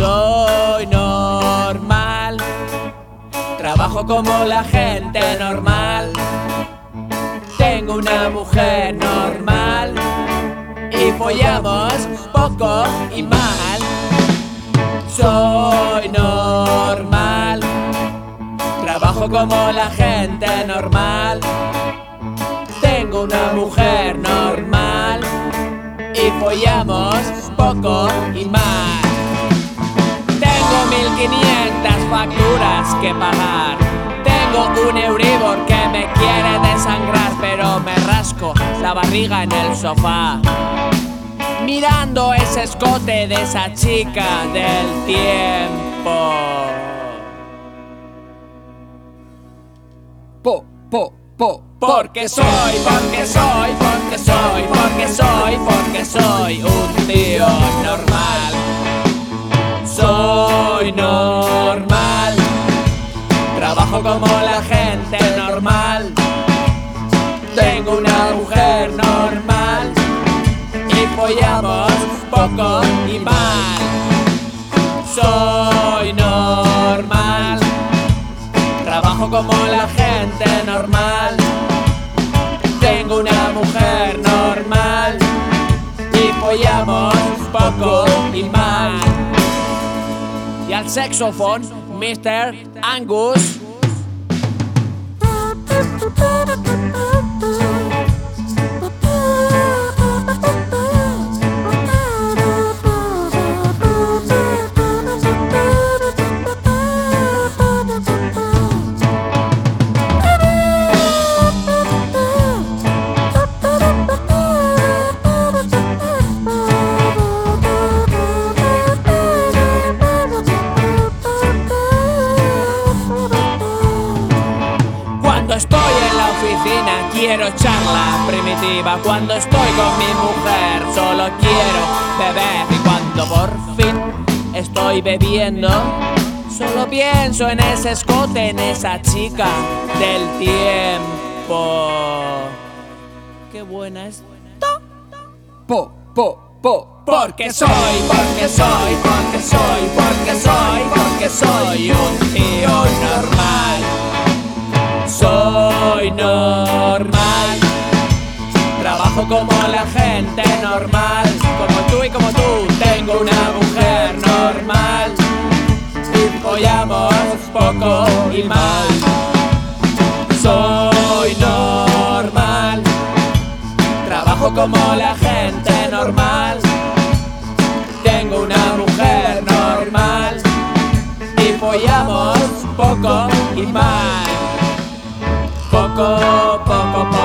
Soy normal, trabajo como la gente normal. Tengo una mujer normal y follamos poco y mal. Soy normal, trabajo como la gente normal. Tengo una mujer normal y follamos poco y mal. Tengo 1500 facturas que pagar. Tengo un Euribor que me quiere desangrar, pero me rasco la barriga en el sofá mirando ese escote de esa chica del tiempo. Porque soy un tío normal. Soy normal, trabajo como la gente normal. Tengo una mujer normal y follamos poco y mal. Soy normal, trabajo como la gente normal. Tengo una mujer normal y follamos poco y mal. Y al saxofón, Mr. Angus. Cuando estoy en la oficina quiero charla primitiva. Cuando estoy con mi mujer solo quiero beber. Y cuando por fin estoy bebiendo solo pienso en ese escote, en esa chica del tiempo. Qué buena es. Porque soy un tío normal. Soy normal, trabajo como la gente normal. Como tú y como tú, tengo una mujer normal y follamos poco y mal. Soy normal, trabajo como la gente normal. Tengo una mujer normal y follamos poco y mal. Poco